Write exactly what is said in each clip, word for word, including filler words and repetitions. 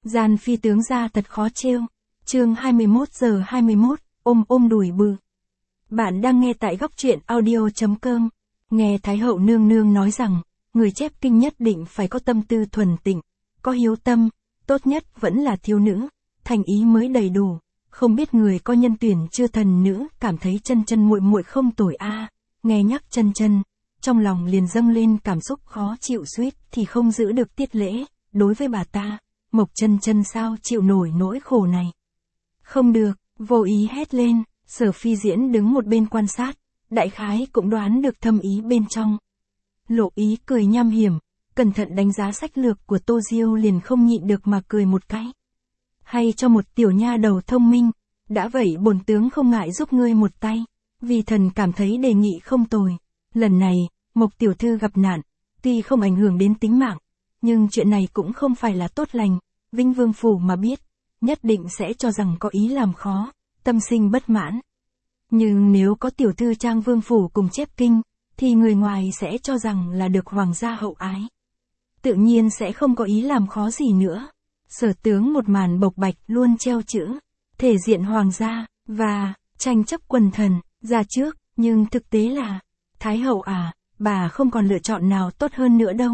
Gian phi tướng gia thật khó trêu. Chương hai mươi mốt giờ hai mươi mốt, ôm ôm đùi bự. Bạn đang nghe tại góc truyện audio.com. Nghe Thái hậu nương nương nói rằng, người chép kinh nhất định phải có tâm tư thuần tịnh, có hiếu tâm, tốt nhất vẫn là thiếu nữ, thành ý mới đầy đủ. Không biết người có nhân tuyển chưa thần nữ cảm thấy chân chân muội muội không tồi a. À. Nghe nhắc chân chân, trong lòng liền dâng lên cảm xúc khó chịu suýt thì không giữ được tiết lễ. Đối với bà ta, Mộc chân chân sao chịu nổi nỗi khổ này. Không được, vô ý hét lên. Sở Phi Diễn đứng một bên quan sát, đại khái cũng đoán được thâm ý bên trong. Lộ Ý cười nham hiểm, cẩn thận đánh giá sách lược của Tô Diêu liền không nhịn được mà cười một cái. Hay cho một tiểu nha đầu thông minh, đã vậy bổn tướng không ngại giúp ngươi một tay, vì thần cảm thấy đề nghị không tồi. Lần này, Mộc tiểu thư gặp nạn, tuy không ảnh hưởng đến tính mạng, nhưng chuyện này cũng không phải là tốt lành, Vinh Vương Phủ mà biết, nhất định sẽ cho rằng có ý làm khó, tâm sinh bất mãn. Nhưng nếu có tiểu thư Trang Vương Phủ cùng chép kinh, thì người ngoài sẽ cho rằng là được hoàng gia hậu ái. Tự nhiên sẽ không có ý làm khó gì nữa. Sở tướng một màn bộc bạch luôn treo chữ, thể diện hoàng gia, và, tranh chấp quần thần, ra trước, nhưng thực tế là, Thái hậu à, bà không còn lựa chọn nào tốt hơn nữa đâu.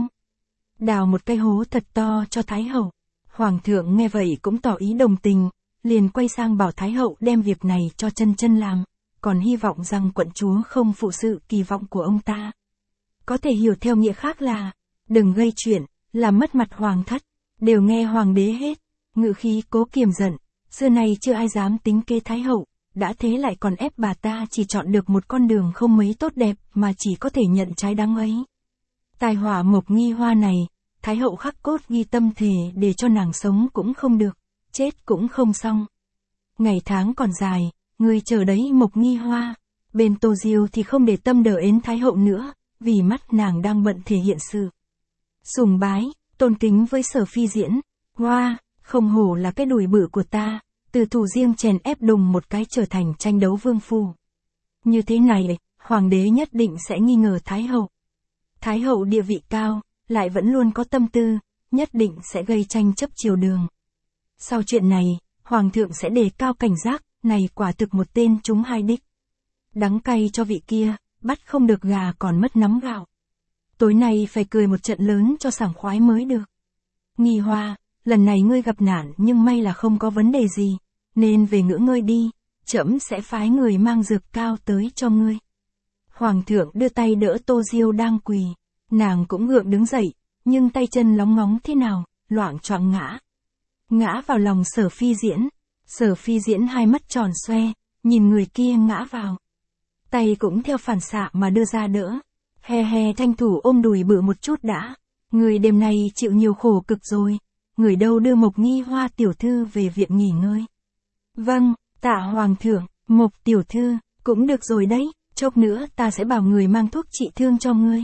Đào một cái hố thật to cho Thái hậu. Hoàng thượng nghe vậy cũng tỏ ý đồng tình, liền quay sang bảo Thái hậu đem việc này cho chân chân làm, còn hy vọng rằng quận chúa không phụ sự kỳ vọng của ông ta. Có thể hiểu theo nghĩa khác là, đừng gây chuyện, làm mất mặt hoàng thất, đều nghe hoàng đế hết, ngự khí cố kiềm giận, xưa nay chưa ai dám tính kế Thái hậu, đã thế lại còn ép bà ta chỉ chọn được một con đường không mấy tốt đẹp mà chỉ có thể nhận trái đắng ấy. Tai họa Mộc Nghi Hoa này, Thái hậu khắc cốt ghi tâm thề để cho nàng sống cũng không được, chết cũng không xong. Ngày tháng còn dài, người chờ đấy Mộc Nghi Hoa. Bên Tô Diêu thì không để tâm đờ ến Thái hậu nữa, vì mắt nàng đang bận thể hiện sự sùng bái, tôn kính với Sở Phi Diễn. Hoa, không hổ là cái đùi bự của ta, từ thủ riêng chèn ép đùng một cái trở thành tranh đấu vương phu. Như thế này, hoàng đế nhất định sẽ nghi ngờ Thái hậu. Thái hậu địa vị cao, lại vẫn luôn có tâm tư, nhất định sẽ gây tranh chấp triều đường. Sau chuyện này, hoàng thượng sẽ đề cao cảnh giác, này quả thực một tên trúng hai đích. Đắng cay cho vị kia, bắt không được gà còn mất nắm gạo. Tối nay phải cười một trận lớn cho sảng khoái mới được. Nghi Hoa, lần này ngươi gặp nạn nhưng may là không có vấn đề gì, nên về ngỡ ngơi đi, trẫm sẽ phái người mang dược cao tới cho ngươi. Hoàng thượng đưa tay đỡ Tô Diêu đang quỳ, nàng cũng gượng đứng dậy, nhưng tay chân lóng ngóng thế nào, loạng choạng ngã. Ngã vào lòng Sở Phi Diễn. Sở Phi Diễn hai mắt tròn xoe, nhìn người kia ngã vào. Tay cũng theo phản xạ mà đưa ra đỡ. He he tranh thủ ôm đùi bự một chút đã. Người đêm nay chịu nhiều khổ cực rồi. Người đâu đưa Mộc Nghi Hoa tiểu thư về viện nghỉ ngơi. Vâng, tạ hoàng thượng, Mộc tiểu thư, cũng được rồi đấy, chốc nữa ta sẽ bảo người mang thuốc trị thương cho ngươi.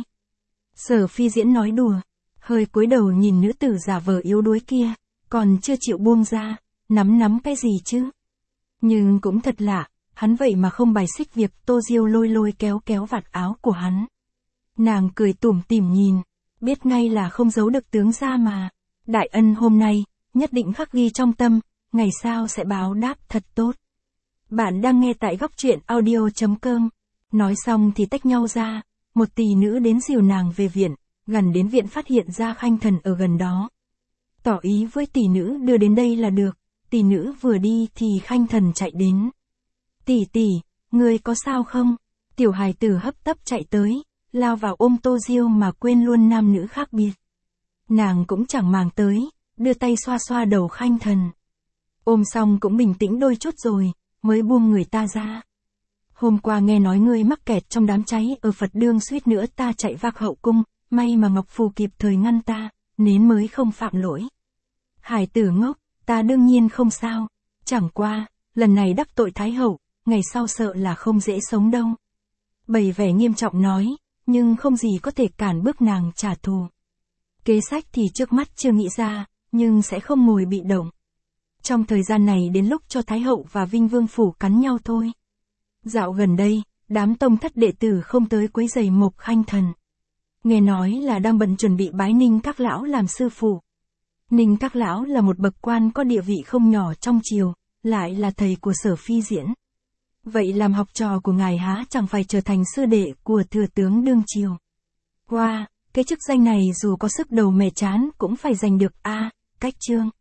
Sở Phi Diễn nói đùa, hơi cúi đầu nhìn nữ tử giả vờ yếu đuối kia, còn chưa chịu buông ra, nắm nắm cái gì chứ. Nhưng cũng thật lạ, hắn vậy mà không bài xích việc Tô Diêu lôi lôi kéo kéo vạt áo của hắn. Nàng cười tủm tỉm nhìn, biết ngay là không giấu được tướng gia mà. Đại ân hôm nay, nhất định khắc ghi trong tâm, ngày sau sẽ báo đáp thật tốt. Bạn đang nghe tại góc truyện audio.com. Nói xong thì tách nhau ra, một tỷ nữ đến dìu nàng về viện, gần đến viện phát hiện ra Khanh Thần ở gần đó. Tỏ ý với tỷ nữ đưa đến đây là được, tỷ nữ vừa đi thì Khanh Thần chạy đến. Tỷ tỷ, ngươi có sao không? Tiểu hài tử hấp tấp chạy tới, lao vào ôm Tô Diêu mà quên luôn nam nữ khác biệt. Nàng cũng chẳng màng tới, đưa tay xoa xoa đầu Khanh Thần. Ôm xong cũng bình tĩnh đôi chút rồi, mới buông người ta ra. Hôm qua nghe nói ngươi mắc kẹt trong đám cháy ở Phật Đương suýt nữa ta chạy vác hậu cung, may mà Ngọc Phù kịp thời ngăn ta, nên mới không phạm lỗi. Hải tử ngốc, ta đương nhiên không sao, chẳng qua, lần này đắc tội Thái hậu, ngày sau sợ là không dễ sống đâu. Bày vẻ nghiêm trọng nói, nhưng không gì có thể cản bước nàng trả thù. Kế sách thì trước mắt chưa nghĩ ra, nhưng sẽ không ngồi bị động. Trong thời gian này đến lúc cho Thái hậu và Vinh Vương Phủ cắn nhau thôi. Dạo gần đây, đám tông thất đệ tử không tới quấy rầy Mộc Khanh Thần. Nghe nói là đang bận chuẩn bị bái ninh các lão làm sư phụ. Ninh Các Lão là một bậc quan có địa vị không nhỏ trong triều, lại là thầy của Sở Phi Diễn. Vậy làm học trò của ngài há chẳng phải trở thành sư đệ của thừa tướng đương triều. Wow, cái chức danh này dù có sức đầu mẻ chán cũng phải giành được a, Cách Trương.